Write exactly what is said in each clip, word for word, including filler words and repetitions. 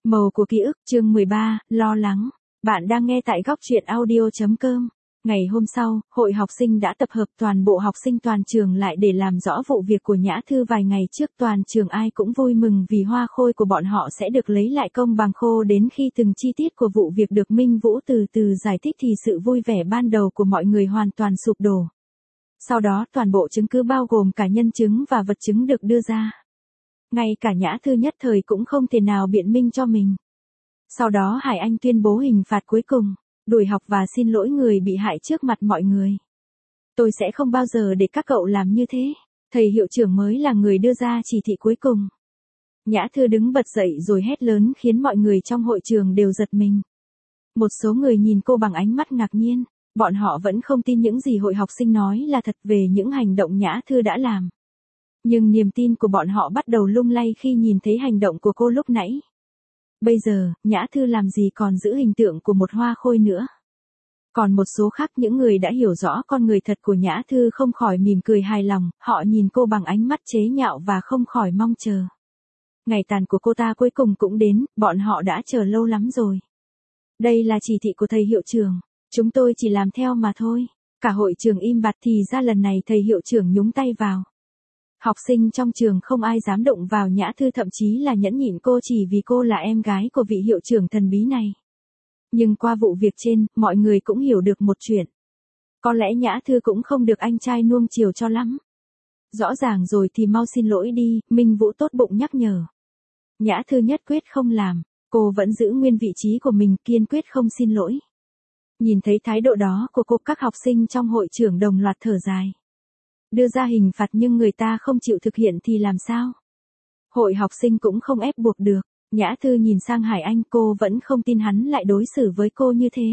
Màu của ký ức chương mười ba, lo lắng. Bạn đang nghe tại góc truyện audio chấm com. Ngày hôm sau, hội học sinh đã tập hợp toàn bộ học sinh toàn trường lại để làm rõ vụ việc của Nhã Thư vài ngày trước. Toàn trường ai cũng vui mừng vì hoa khôi của bọn họ sẽ được lấy lại công bằng khô. Đến khi từng chi tiết của vụ việc được Minh Vũ từ từ giải thích thì sự vui vẻ ban đầu của mọi người hoàn toàn sụp đổ. Sau đó toàn bộ chứng cứ bao gồm cả nhân chứng và vật chứng được đưa ra. Ngay cả Nhã Thư nhất thời cũng không thể nào biện minh cho mình. Sau đó Hải Anh tuyên bố hình phạt cuối cùng, đuổi học và xin lỗi người bị hại trước mặt mọi người. Tôi sẽ không bao giờ để các cậu làm như thế. Thầy hiệu trưởng mới là người đưa ra chỉ thị cuối cùng. Nhã Thư đứng bật dậy rồi hét lớn khiến mọi người trong hội trường đều giật mình. Một số người nhìn cô bằng ánh mắt ngạc nhiên. Bọn họ vẫn không tin những gì hội học sinh nói là thật về những hành động Nhã Thư đã làm. Nhưng niềm tin của bọn họ bắt đầu lung lay khi nhìn thấy hành động của cô lúc nãy. Bây giờ, Nhã Thư làm gì còn giữ hình tượng của một hoa khôi nữa. Còn một số khác những người đã hiểu rõ con người thật của Nhã Thư không khỏi mỉm cười hài lòng, họ nhìn cô bằng ánh mắt chế nhạo và không khỏi mong chờ. Ngày tàn của cô ta cuối cùng cũng đến, bọn họ đã chờ lâu lắm rồi. Đây là chỉ thị của thầy hiệu trưởng, chúng tôi chỉ làm theo mà thôi. Cả hội trường im bặt thì ra lần này thầy hiệu trưởng nhúng tay vào. Học sinh trong trường không ai dám động vào Nhã Thư, thậm chí là nhẫn nhịn cô chỉ vì cô là em gái của vị hiệu trưởng thần bí này. Nhưng qua vụ việc trên, mọi người cũng hiểu được một chuyện. Có lẽ Nhã Thư cũng không được anh trai nuông chiều cho lắm. Rõ ràng rồi thì mau xin lỗi đi, Minh Vũ tốt bụng nhắc nhở. Nhã Thư nhất quyết không làm, cô vẫn giữ nguyên vị trí của mình, kiên quyết không xin lỗi. Nhìn thấy thái độ đó của cô, các học sinh trong hội trường đồng loạt thở dài. Đưa ra hình phạt nhưng người ta không chịu thực hiện thì làm sao? Hội học sinh cũng không ép buộc được. Nhã Thư nhìn sang Hải Anh, cô vẫn không tin hắn lại đối xử với cô như thế.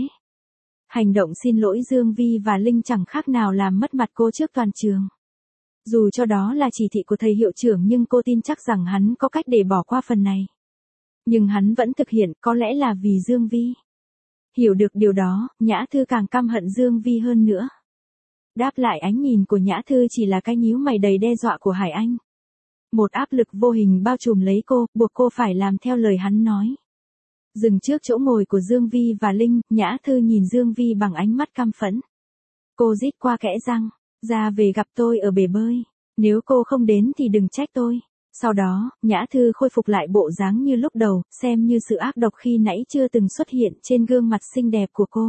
Hành động xin lỗi Dương Vi và Linh chẳng khác nào làm mất mặt cô trước toàn trường. Dù cho đó là chỉ thị của thầy hiệu trưởng nhưng cô tin chắc rằng hắn có cách để bỏ qua phần này. Nhưng hắn vẫn thực hiện, có lẽ là vì Dương Vi. Hiểu được điều đó, Nhã Thư càng căm hận Dương Vi hơn nữa. Đáp lại ánh nhìn của Nhã Thư chỉ là cái nhíu mày đầy đe dọa của Hải Anh. Một áp lực vô hình bao trùm lấy cô, buộc cô phải làm theo lời hắn nói. Dừng trước chỗ ngồi của Dương Vi và Linh, Nhã Thư nhìn Dương Vi bằng ánh mắt căm phẫn. Cô rít qua kẽ răng, ra về gặp tôi ở bể bơi. Nếu cô không đến thì đừng trách tôi. Sau đó, Nhã Thư khôi phục lại bộ dáng như lúc đầu, xem như sự ác độc khi nãy chưa từng xuất hiện trên gương mặt xinh đẹp của cô.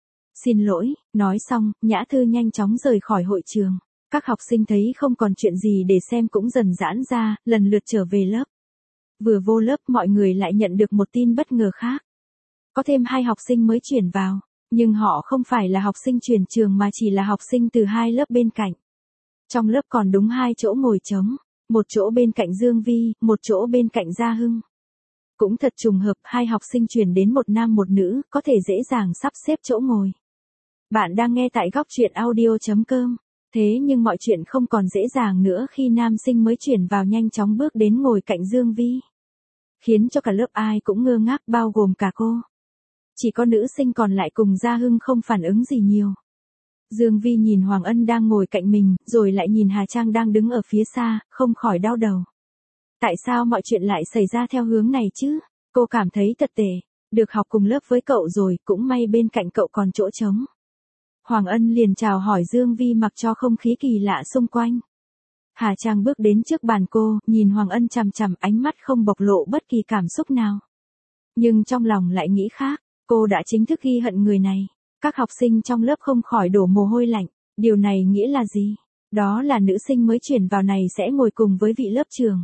Xin lỗi, nói xong, Nhã Thư nhanh chóng rời khỏi hội trường. Các học sinh thấy không còn chuyện gì để xem cũng dần giãn ra, lần lượt trở về lớp. Vừa vô lớp mọi người lại nhận được một tin bất ngờ khác. Có thêm hai học sinh mới chuyển vào, nhưng họ không phải là học sinh chuyển trường mà chỉ là học sinh từ hai lớp bên cạnh. Trong lớp còn đúng hai chỗ ngồi trống, một chỗ bên cạnh Dương Vi, một chỗ bên cạnh Gia Hưng. Cũng thật trùng hợp, hai học sinh chuyển đến một nam một nữ, có thể dễ dàng sắp xếp chỗ ngồi. Bạn đang nghe tại góc truyện audio chấm com. Thế nhưng mọi chuyện không còn dễ dàng nữa khi nam sinh mới chuyển vào nhanh chóng bước đến ngồi cạnh Dương Vi. Khiến cho cả lớp ai cũng ngơ ngác, bao gồm cả cô. Chỉ có nữ sinh còn lại cùng Gia Hưng không phản ứng gì nhiều. Dương Vi nhìn Hoàng Ân đang ngồi cạnh mình, rồi lại nhìn Hà Trang đang đứng ở phía xa, không khỏi đau đầu. Tại sao mọi chuyện lại xảy ra theo hướng này chứ? Cô cảm thấy thật tệ. Được học cùng lớp với cậu rồi, cũng may bên cạnh cậu còn chỗ trống. Hoàng Ân liền chào hỏi Dương Vi mặc cho không khí kỳ lạ xung quanh. Hà Trang bước đến trước bàn cô, nhìn Hoàng Ân chằm chằm, ánh mắt không bộc lộ bất kỳ cảm xúc nào. Nhưng trong lòng lại nghĩ khác, cô đã chính thức ghi hận người này. Các học sinh trong lớp không khỏi đổ mồ hôi lạnh. Điều này nghĩa là gì? Đó là nữ sinh mới chuyển vào này sẽ ngồi cùng với vị lớp trưởng.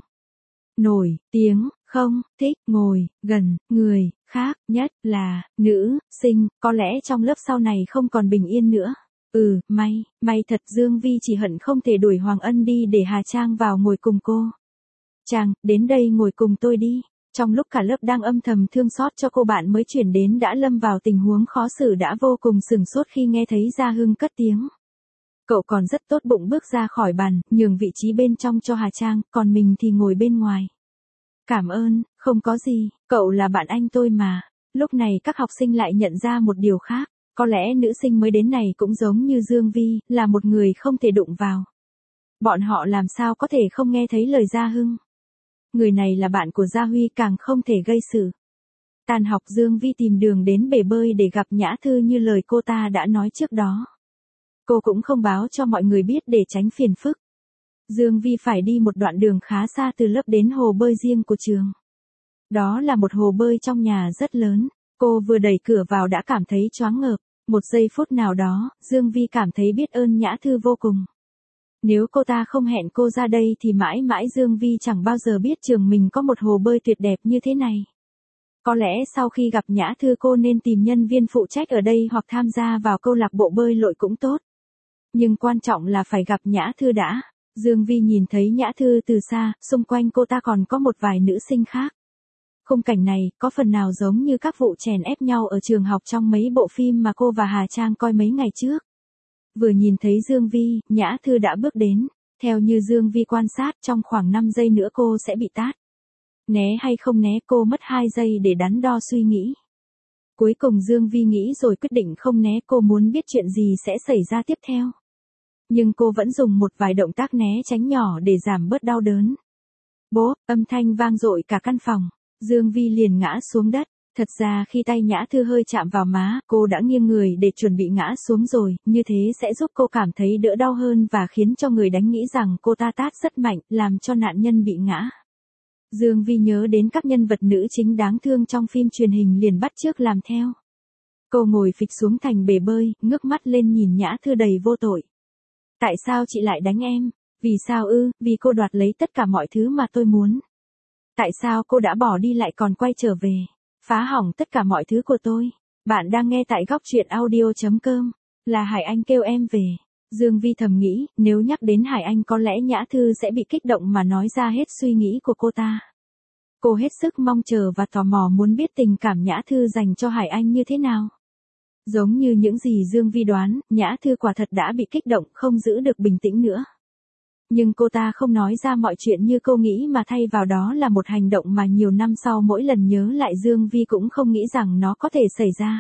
Nổi tiếng, không, thích, ngồi, gần, người, khác, nhất là, nữ, sinh, có lẽ trong lớp sau này không còn bình yên nữa. Ừ, may, may thật, Dương Vi chỉ hận không thể đuổi Hoàng Ân đi để Hà Trang vào ngồi cùng cô. Trang, đến đây ngồi cùng tôi đi. Trong lúc cả lớp đang âm thầm thương xót cho cô bạn mới chuyển đến đã lâm vào tình huống khó xử đã vô cùng sửng sốt khi nghe thấy Gia Hưng cất tiếng. Cậu còn rất tốt bụng bước ra khỏi bàn, nhường vị trí bên trong cho Hà Trang, còn mình thì ngồi bên ngoài. Cảm ơn, không có gì, cậu là bạn anh tôi mà. Lúc này các học sinh lại nhận ra một điều khác, có lẽ nữ sinh mới đến này cũng giống như Dương Vi, là một người không thể đụng vào. Bọn họ làm sao có thể không nghe thấy lời Gia Hưng. Người này là bạn của Gia Huy, càng không thể gây sự. Tan học Dương Vi tìm đường đến bể bơi để gặp Nhã Thư như lời cô ta đã nói trước đó. Cô cũng không báo cho mọi người biết để tránh phiền phức. Dương Vi phải đi một đoạn đường khá xa từ lớp đến hồ bơi riêng của trường. Đó là một hồ bơi trong nhà rất lớn. Cô vừa đẩy cửa vào đã cảm thấy choáng ngợp. Một giây phút nào đó, Dương Vi cảm thấy biết ơn Nhã Thư vô cùng. Nếu cô ta không hẹn cô ra đây thì mãi mãi Dương Vi chẳng bao giờ biết trường mình có một hồ bơi tuyệt đẹp như thế này. Có lẽ sau khi gặp Nhã Thư cô nên tìm nhân viên phụ trách ở đây hoặc tham gia vào câu lạc bộ bơi lội cũng tốt. Nhưng quan trọng là phải gặp Nhã Thư đã. Dương Vi nhìn thấy Nhã Thư từ xa, xung quanh cô ta còn có một vài nữ sinh khác. Khung cảnh này có phần nào giống như các vụ chèn ép nhau ở trường học trong mấy bộ phim mà cô và Hà Trang coi mấy ngày trước. Vừa nhìn thấy Dương Vi, Nhã Thư đã bước đến. Theo như Dương Vi quan sát, trong khoảng năm giây nữa cô sẽ bị tát. Né hay không né, cô mất hai giây để đắn đo suy nghĩ. Cuối cùng Dương Vi nghĩ rồi quyết định không né, cô muốn biết chuyện gì sẽ xảy ra tiếp theo. Nhưng cô vẫn dùng một vài động tác né tránh nhỏ để giảm bớt đau đớn. Bố, âm thanh vang dội cả căn phòng. Dương Vi liền ngã xuống đất. Thật ra khi tay Nhã Thư hơi chạm vào má, cô đã nghiêng người để chuẩn bị ngã xuống rồi, như thế sẽ giúp cô cảm thấy đỡ đau hơn và khiến cho người đánh nghĩ rằng cô ta tát rất mạnh, làm cho nạn nhân bị ngã. Dương Vi nhớ đến các nhân vật nữ chính đáng thương trong phim truyền hình liền bắt chước làm theo. Cô ngồi phịch xuống thành bể bơi, ngước mắt lên nhìn Nhã Thư đầy vô tội. Tại sao chị lại đánh em? Vì sao ư? Vì cô đoạt lấy tất cả mọi thứ mà tôi muốn. Tại sao cô đã bỏ đi lại còn quay trở về? Phá hỏng tất cả mọi thứ của tôi. Bạn đang nghe tại góc truyện audio chấm com. Là Hải Anh kêu em về. Dương Vi thầm nghĩ, nếu nhắc đến Hải Anh có lẽ Nhã Thư sẽ bị kích động mà nói ra hết suy nghĩ của cô ta. Cô hết sức mong chờ và tò mò muốn biết tình cảm Nhã Thư dành cho Hải Anh như thế nào. Giống như những gì Dương Vi đoán, Nhã Thư quả thật đã bị kích động, không giữ được bình tĩnh nữa. Nhưng cô ta không nói ra mọi chuyện như cô nghĩ mà thay vào đó là một hành động mà nhiều năm sau mỗi lần nhớ lại Dương Vi cũng không nghĩ rằng nó có thể xảy ra.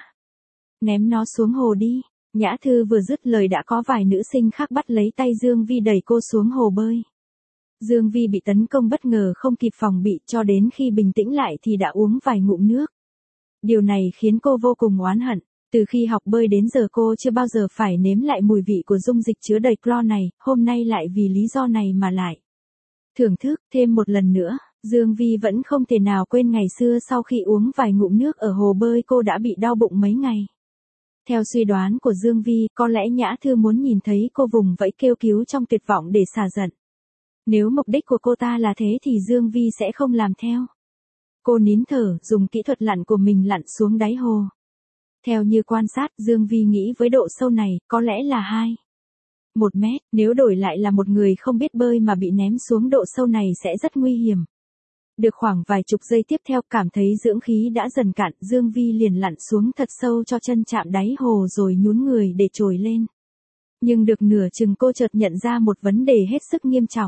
Ném nó xuống hồ đi. Nhã Thư vừa dứt lời đã có vài nữ sinh khác bắt lấy tay Dương Vi đẩy cô xuống hồ bơi. Dương Vi bị tấn công bất ngờ không kịp phòng bị, cho đến khi bình tĩnh lại thì đã uống vài ngụm nước. Điều này khiến cô vô cùng oán hận. Từ khi học bơi đến giờ cô chưa bao giờ phải nếm lại mùi vị của dung dịch chứa đầy clo này, hôm nay lại vì lý do này mà lại. Thưởng thức thêm một lần nữa, Dương Vi vẫn không thể nào quên ngày xưa sau khi uống vài ngụm nước ở hồ bơi cô đã bị đau bụng mấy ngày. Theo suy đoán của Dương Vi, có lẽ Nhã Thư muốn nhìn thấy cô vùng vẫy kêu cứu trong tuyệt vọng để xả giận. Nếu mục đích của cô ta là thế thì Dương Vi sẽ không làm theo. Cô nín thở, dùng kỹ thuật lặn của mình lặn xuống đáy hồ. Theo như quan sát, Dương Vi nghĩ với độ sâu này, có lẽ là hai. Một mét, nếu đổi lại là một người không biết bơi mà bị ném xuống độ sâu này sẽ rất nguy hiểm. Được khoảng vài chục giây tiếp theo cảm thấy dưỡng khí đã dần cạn, Dương Vi liền lặn xuống thật sâu cho chân chạm đáy hồ rồi nhún người để trồi lên. Nhưng được nửa chừng cô chợt nhận ra một vấn đề hết sức nghiêm trọng.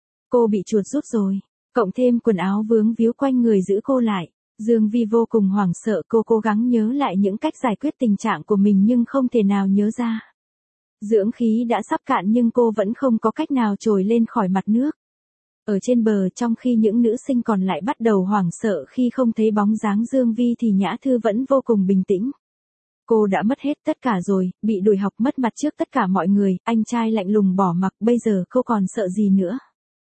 Cô bị chuột rút rồi, cộng thêm quần áo vướng víu quanh người giữ cô lại. Dương Vi vô cùng hoảng sợ, cô cố gắng nhớ lại những cách giải quyết tình trạng của mình nhưng không thể nào nhớ ra. Dưỡng khí đã sắp cạn nhưng cô vẫn không có cách nào trồi lên khỏi mặt nước. Ở trên bờ trong khi những nữ sinh còn lại bắt đầu hoảng sợ khi không thấy bóng dáng Dương Vi thì Nhã Thư vẫn vô cùng bình tĩnh. Cô đã mất hết tất cả rồi, bị đuổi học mất mặt trước tất cả mọi người, anh trai lạnh lùng bỏ mặc, bây giờ cô còn sợ gì nữa.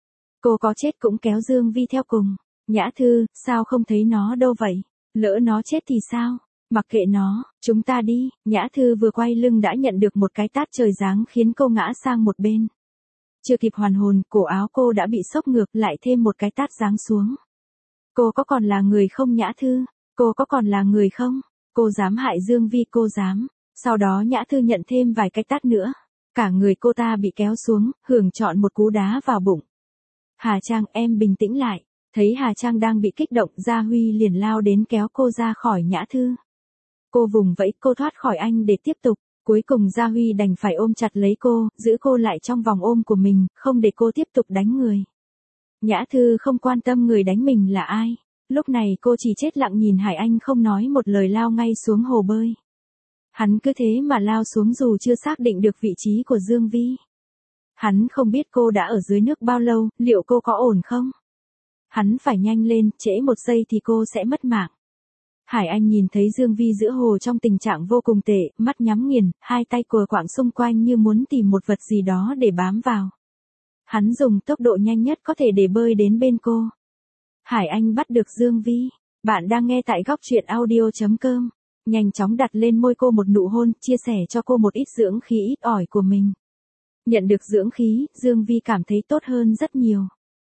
Cô có chết cũng kéo Dương Vi theo cùng. Nhã Thư, sao không thấy nó đâu vậy? Lỡ nó chết thì sao? Mặc kệ nó, chúng ta đi. Nhã Thư vừa quay lưng đã nhận được một cái tát trời giáng khiến cô ngã sang một bên. Chưa kịp hoàn hồn, cổ áo cô đã bị xốc ngược lại thêm một cái tát giáng xuống. Cô có còn là người không Nhã Thư? Cô có còn là người không? Cô dám hại Dương Vi, cô dám. Sau đó Nhã Thư nhận thêm vài cái tát nữa. Cả người cô ta bị kéo xuống, hưởng chọn một cú đá vào bụng. Hà Trang, em bình tĩnh lại. Thấy Hà Trang đang bị kích động, Gia Huy liền lao đến kéo cô ra khỏi Nhã Thư. Cô vùng vẫy, cô thoát khỏi anh để tiếp tục. Cuối cùng Gia Huy đành phải ôm chặt lấy cô, giữ cô lại trong vòng ôm của mình, không để cô tiếp tục đánh người. Nhã Thư không quan tâm người đánh mình là ai. Lúc này cô chỉ chết lặng nhìn Hải Anh không nói một lời lao ngay xuống hồ bơi. Hắn cứ thế mà lao xuống dù chưa xác định được vị trí của Dương Vi. Hắn không biết cô đã ở dưới nước bao lâu, liệu cô có ổn không? Hắn phải nhanh lên, trễ một giây thì cô sẽ mất mạng. Hải Anh nhìn thấy Dương Vi giữa hồ trong tình trạng vô cùng tệ, mắt nhắm nghiền, hai tay cùa quạng xung quanh như muốn tìm một vật gì đó để bám vào. Hắn dùng tốc độ nhanh nhất có thể để bơi đến bên cô. Hải Anh bắt được Dương Vi. Bạn đang nghe tại góc truyện audio chấm com. Nhanh chóng đặt lên môi cô một nụ hôn, chia sẻ cho cô một ít dưỡng khí ít ỏi của mình. Nhận được dưỡng khí, Dương Vi cảm thấy tốt hơn rất nhiều.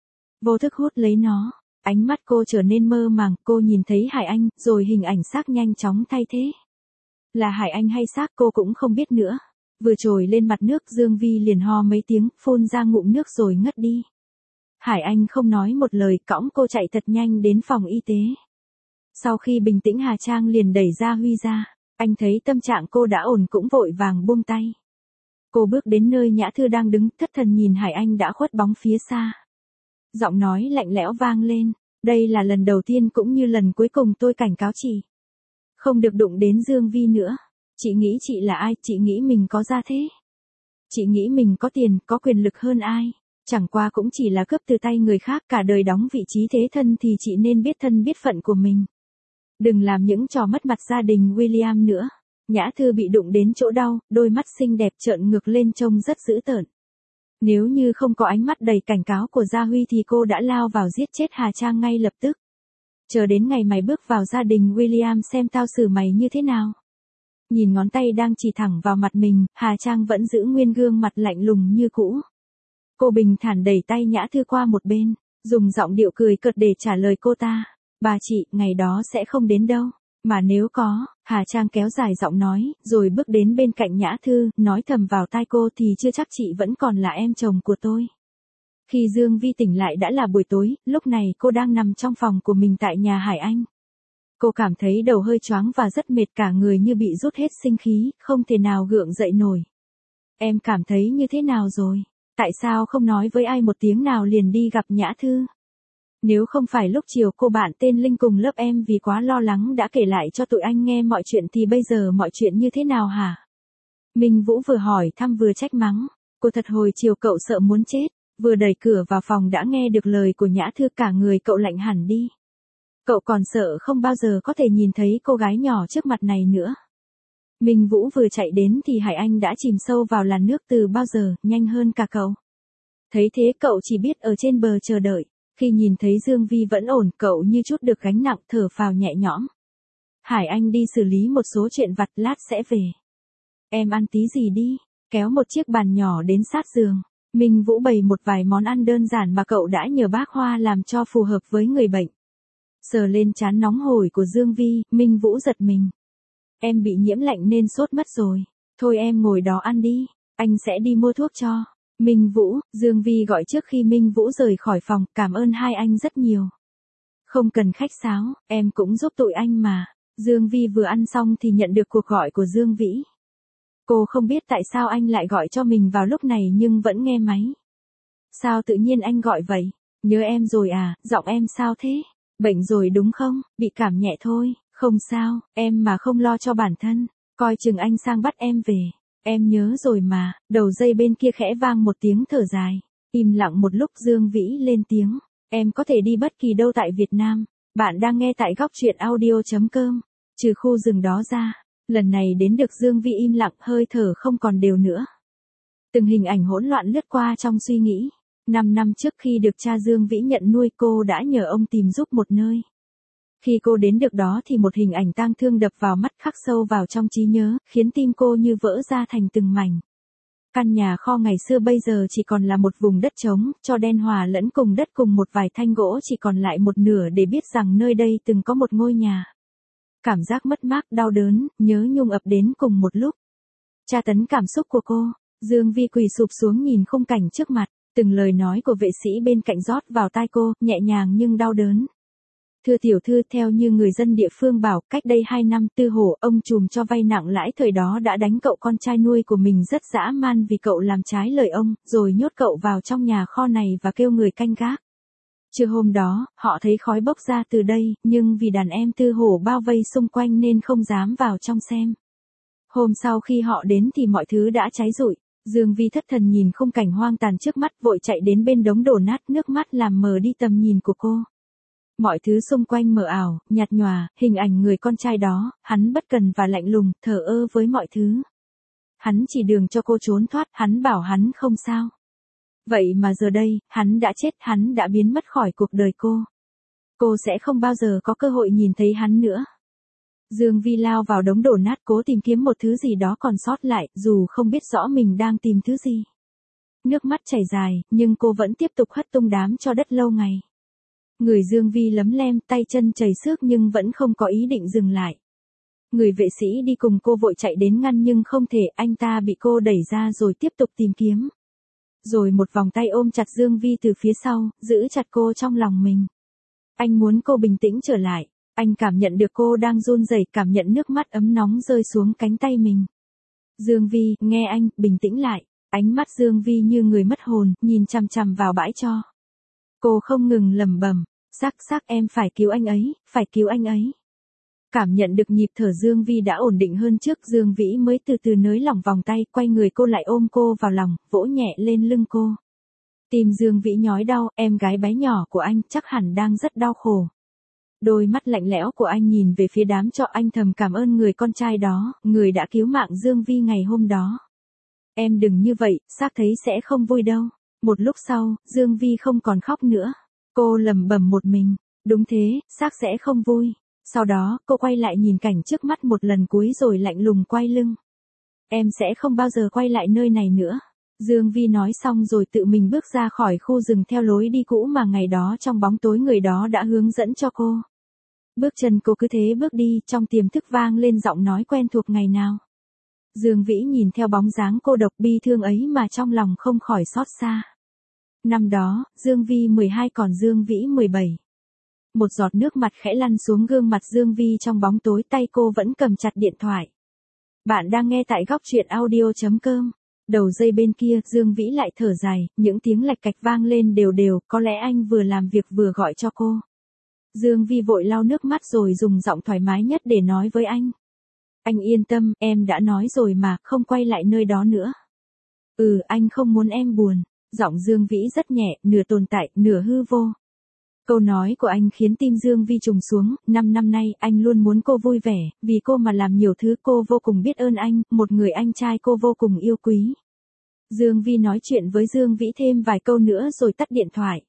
Vô thức hút lấy nó. Ánh mắt cô trở nên mơ màng, cô nhìn thấy Hải Anh, rồi hình ảnh xác nhanh chóng thay thế. Là Hải Anh hay xác cô cũng không biết nữa. Vừa trồi lên mặt nước, Dương Vi liền ho mấy tiếng, phun ra ngụm nước rồi ngất đi. Hải Anh không nói một lời, cõng cô chạy thật nhanh đến phòng y tế. Sau khi bình tĩnh Hà Trang liền đẩy Gia Huy ra. Anh thấy tâm trạng cô đã ổn cũng vội vàng buông tay. Cô bước đến nơi Nhã Thư đang đứng, thất thần nhìn Hải Anh đã khuất bóng phía xa. Giọng nói lạnh lẽo vang lên. Đây là lần đầu tiên cũng như lần cuối cùng tôi cảnh cáo chị. Không được đụng đến Dương Vi nữa. Chị nghĩ chị là ai? Chị nghĩ mình có gia thế. Chị nghĩ mình có tiền, có quyền lực hơn ai. Chẳng qua cũng chỉ là cướp từ tay người khác, cả đời đóng vị trí thế thân thì chị nên biết thân biết phận của mình. Đừng làm những trò mất mặt gia đình William nữa. Nhã Thư bị đụng đến chỗ đau, đôi mắt xinh đẹp trợn ngược lên trông rất dữ tợn. Nếu như không có ánh mắt đầy cảnh cáo của Gia Huy thì cô đã lao vào giết chết Hà Trang ngay lập tức. Chờ đến ngày mày bước vào gia đình William xem tao xử mày như thế nào. Nhìn ngón tay đang chỉ thẳng vào mặt mình, Hà Trang vẫn giữ nguyên gương mặt lạnh lùng như cũ. Cô bình thản đẩy tay Nhã Thư qua một bên, dùng giọng điệu cười cợt để trả lời cô ta. Bà chị, ngày đó sẽ không đến đâu. Mà nếu có, Hà Trang kéo dài giọng nói, rồi bước đến bên cạnh Nhã Thư, nói thầm vào tai cô thì chưa chắc chị vẫn còn là em chồng của tôi. Khi Dương Vi tỉnh lại đã là buổi tối, lúc này cô đang nằm trong phòng của mình tại nhà Hải Anh. Cô cảm thấy đầu hơi choáng và rất mệt, cả người như bị rút hết sinh khí, không thể nào gượng dậy nổi. Em cảm thấy như thế nào rồi? Tại sao không nói với ai một tiếng nào liền đi gặp Nhã Thư? Nếu không phải lúc chiều cô bạn tên Linh cùng lớp em vì quá lo lắng đã kể lại cho tụi anh nghe mọi chuyện thì bây giờ mọi chuyện như thế nào hả? Minh Vũ vừa hỏi thăm vừa trách mắng. Cô thật hồi chiều cậu sợ muốn chết. Vừa đẩy cửa vào phòng đã nghe được lời của Nhã Thư, cả người cậu lạnh hẳn đi. Cậu còn sợ không bao giờ có thể nhìn thấy cô gái nhỏ trước mặt này nữa. Minh Vũ vừa chạy đến thì Hải Anh đã chìm sâu vào làn nước từ bao giờ, nhanh hơn cả cậu. Thấy thế cậu chỉ biết ở trên bờ chờ đợi. Khi nhìn thấy Dương Vi vẫn ổn, cậu như chút được gánh nặng, thở phào nhẹ nhõm. Hải Anh đi xử lý một số chuyện vặt, lát sẽ về. Em ăn tí gì đi, kéo một chiếc bàn nhỏ đến sát giường. Minh Vũ bày một vài món ăn đơn giản mà cậu đã nhờ bác Hoa làm cho phù hợp với người bệnh. Sờ lên trán nóng hổi của Dương Vi, Minh Vũ giật mình. Em bị nhiễm lạnh nên sốt mất rồi. Thôi em ngồi đó ăn đi, anh sẽ đi mua thuốc cho. Minh Vũ, Dương Vi gọi trước khi Minh Vũ rời khỏi phòng, cảm ơn hai anh rất nhiều. Không cần khách sáo, em cũng giúp tụi anh mà. Dương Vi vừa ăn xong thì nhận được cuộc gọi của Dương Vĩ. Cô không biết tại sao anh lại gọi cho mình vào lúc này nhưng vẫn nghe máy. Sao tự nhiên anh gọi vậy? Nhớ em rồi à, giọng em sao thế? Bệnh rồi đúng không? Bị cảm nhẹ thôi, không sao, em mà không lo cho bản thân, coi chừng anh sang bắt em về. Em nhớ rồi mà. Đầu dây bên kia khẽ vang một tiếng thở dài. Im lặng một lúc Dương Vĩ lên tiếng. Em có thể đi bất kỳ đâu tại Việt Nam. Bạn đang nghe tại góc truyện audio chấm com. Trừ khu rừng đó ra, lần này đến được Dương Vi im lặng, hơi thở không còn đều nữa. Từng hình ảnh hỗn loạn lướt qua trong suy nghĩ. Năm năm trước khi được cha Dương Vĩ nhận nuôi, cô đã nhờ ông tìm giúp một nơi. Khi cô đến được đó thì một hình ảnh tang thương đập vào mắt, khắc sâu vào trong trí nhớ, khiến tim cô như vỡ ra thành từng mảnh. Căn nhà kho ngày xưa bây giờ chỉ còn là một vùng đất trống, cho đen hòa lẫn cùng đất cùng một vài thanh gỗ chỉ còn lại một nửa để biết rằng nơi đây từng có một ngôi nhà. Cảm giác mất mát, đau đớn, nhớ nhung ập đến cùng một lúc. Tra tấn cảm xúc của cô, Dương Vi quỳ sụp xuống nhìn khung cảnh trước mặt, từng lời nói của vệ sĩ bên cạnh rót vào tai cô, nhẹ nhàng nhưng đau đớn. Thưa tiểu thư, theo như người dân địa phương bảo, cách đây hai năm Tư Hổ, ông trùm cho vay nặng lãi thời đó đã đánh cậu con trai nuôi của mình rất dã man vì cậu làm trái lời ông, rồi nhốt cậu vào trong nhà kho này và kêu người canh gác. Trưa hôm đó, họ thấy khói bốc ra từ đây, nhưng vì đàn em Tư Hổ bao vây xung quanh nên không dám vào trong xem. Hôm sau khi họ đến thì mọi thứ đã cháy rụi. Dương Vi thất thần nhìn khung cảnh hoang tàn trước mắt, vội chạy đến bên đống đổ nát, nước mắt làm mờ đi tầm nhìn của cô. Mọi thứ xung quanh mờ ảo, nhạt nhòa, hình ảnh người con trai đó, hắn bất cần và lạnh lùng, thờ ơ với mọi thứ. Hắn chỉ đường cho cô trốn thoát, hắn bảo hắn không sao. Vậy mà giờ đây, hắn đã chết, hắn đã biến mất khỏi cuộc đời cô. Cô sẽ không bao giờ có cơ hội nhìn thấy hắn nữa. Dương Vi lao vào đống đổ nát cố tìm kiếm một thứ gì đó còn sót lại, dù không biết rõ mình đang tìm thứ gì. Nước mắt chảy dài, nhưng cô vẫn tiếp tục hất tung đám cho đất lâu ngày. Người Dương Vi lấm lem, tay chân chảy xước nhưng vẫn không có ý định dừng lại. Người vệ sĩ đi cùng cô vội chạy đến ngăn nhưng không thể, anh ta bị cô đẩy ra rồi tiếp tục tìm kiếm. Rồi một vòng tay ôm chặt Dương Vi từ phía sau, giữ chặt cô trong lòng mình. Anh muốn cô bình tĩnh trở lại. Anh cảm nhận được cô đang run rẩy, cảm nhận nước mắt ấm nóng rơi xuống cánh tay mình. Dương Vi, nghe anh, bình tĩnh lại. Ánh mắt Dương Vi như người mất hồn, nhìn chằm chằm vào bãi tro. Cô không ngừng lẩm bẩm, "Sắc sắc em phải cứu anh ấy, phải cứu anh ấy." Cảm nhận được nhịp thở Dương Vi đã ổn định hơn trước, Dương Vĩ mới từ từ nới lỏng vòng tay, quay người cô lại ôm cô vào lòng, vỗ nhẹ lên lưng cô. Tim Dương Vĩ nhói đau, em gái bé nhỏ của anh chắc hẳn đang rất đau khổ. Đôi mắt lạnh lẽo của anh nhìn về phía đám tro, anh thầm cảm ơn người con trai đó, người đã cứu mạng Dương Vi ngày hôm đó. Em đừng như vậy, Sắc thấy sẽ không vui đâu. Một lúc sau, Dương Vi không còn khóc nữa. Cô lẩm bẩm một mình, đúng thế, Sắc sẽ không vui. Sau đó, cô quay lại nhìn cảnh trước mắt một lần cuối rồi lạnh lùng quay lưng. Em sẽ không bao giờ quay lại nơi này nữa. Dương Vi nói xong rồi tự mình bước ra khỏi khu rừng theo lối đi cũ mà ngày đó trong bóng tối người đó đã hướng dẫn cho cô. Bước chân cô cứ thế bước đi, trong tiềm thức vang lên giọng nói quen thuộc ngày nào. Dương Vĩ nhìn theo bóng dáng cô độc bi thương ấy mà trong lòng không khỏi xót xa. Năm đó, Dương Vi mười hai còn Dương Vĩ mười bảy. Một giọt nước mặt khẽ lăn xuống gương mặt Dương Vi trong bóng tối, tay cô vẫn cầm chặt điện thoại. Bạn đang nghe tại góc truyện audio chấm com. Đầu dây bên kia, Dương Vĩ lại thở dài, những tiếng lạch cạch vang lên đều đều, có lẽ anh vừa làm việc vừa gọi cho cô. Dương Vi vội lau nước mắt rồi dùng giọng thoải mái nhất để nói với anh. Anh yên tâm, em đã nói rồi mà, không quay lại nơi đó nữa. Ừ, anh không muốn em buồn. Giọng Dương Vĩ rất nhẹ, nửa tồn tại, nửa hư vô. Câu nói của anh khiến tim Dương Vi trùng xuống, năm năm nay anh luôn muốn cô vui vẻ, vì cô mà làm nhiều thứ, cô vô cùng biết ơn anh, một người anh trai cô vô cùng yêu quý. Dương Vi nói chuyện với Dương Vĩ thêm vài câu nữa rồi tắt điện thoại.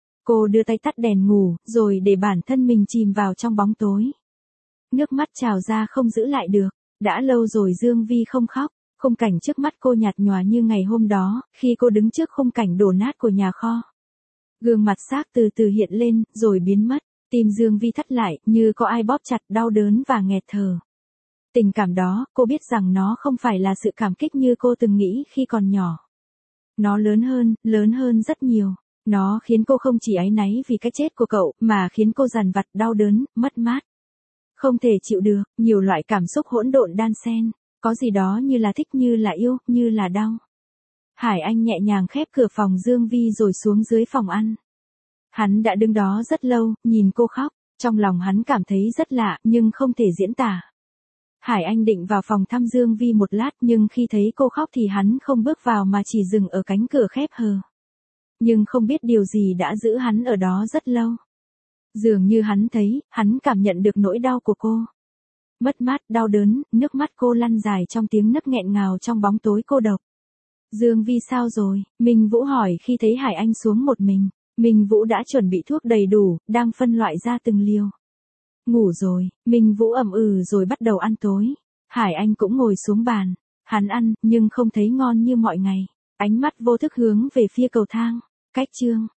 Cô đưa tay tắt đèn ngủ, rồi để bản thân mình chìm vào trong bóng tối. Nước mắt trào ra không giữ lại được, đã lâu rồi Dương Vi không khóc, khung cảnh trước mắt cô nhạt nhòa như ngày hôm đó, khi cô đứng trước khung cảnh đổ nát của nhà kho. Gương mặt Sắc từ từ hiện lên, rồi biến mất, tim Dương Vi thắt lại, như có ai bóp chặt, đau đớn và nghẹt thở. Tình cảm đó, cô biết rằng nó không phải là sự cảm kích như cô từng nghĩ khi còn nhỏ. Nó lớn hơn, lớn hơn rất nhiều. Nó khiến cô không chỉ áy náy vì cái chết của cậu, mà khiến cô dằn vặt, đau đớn, mất mát. Không thể chịu được, nhiều loại cảm xúc hỗn độn đan xen, có gì đó như là thích, như là yêu, như là đau. Hải Anh nhẹ nhàng khép cửa phòng Dương Vi rồi xuống dưới phòng ăn. Hắn đã đứng đó rất lâu, nhìn cô khóc, trong lòng hắn cảm thấy rất lạ, nhưng không thể diễn tả. Hải Anh định vào phòng thăm Dương Vi một lát, nhưng khi thấy cô khóc thì hắn không bước vào mà chỉ dừng ở cánh cửa khép hờ. Nhưng không biết điều gì đã giữ hắn ở đó rất lâu. Dường như hắn thấy, hắn cảm nhận được nỗi đau của cô. Mất mát, đau đớn, nước mắt cô lăn dài trong tiếng nấc nghẹn ngào trong bóng tối cô độc. Dương Vi sao rồi? Minh Vũ hỏi khi thấy Hải Anh xuống một mình. Minh Vũ đã chuẩn bị thuốc đầy đủ, đang phân loại ra từng liều. Ngủ rồi, Minh Vũ ậm ừ rồi bắt đầu ăn tối. Hải Anh cũng ngồi xuống bàn. Hắn ăn, nhưng không thấy ngon như mọi ngày. Ánh mắt vô thức hướng về phía cầu thang. Cách chương.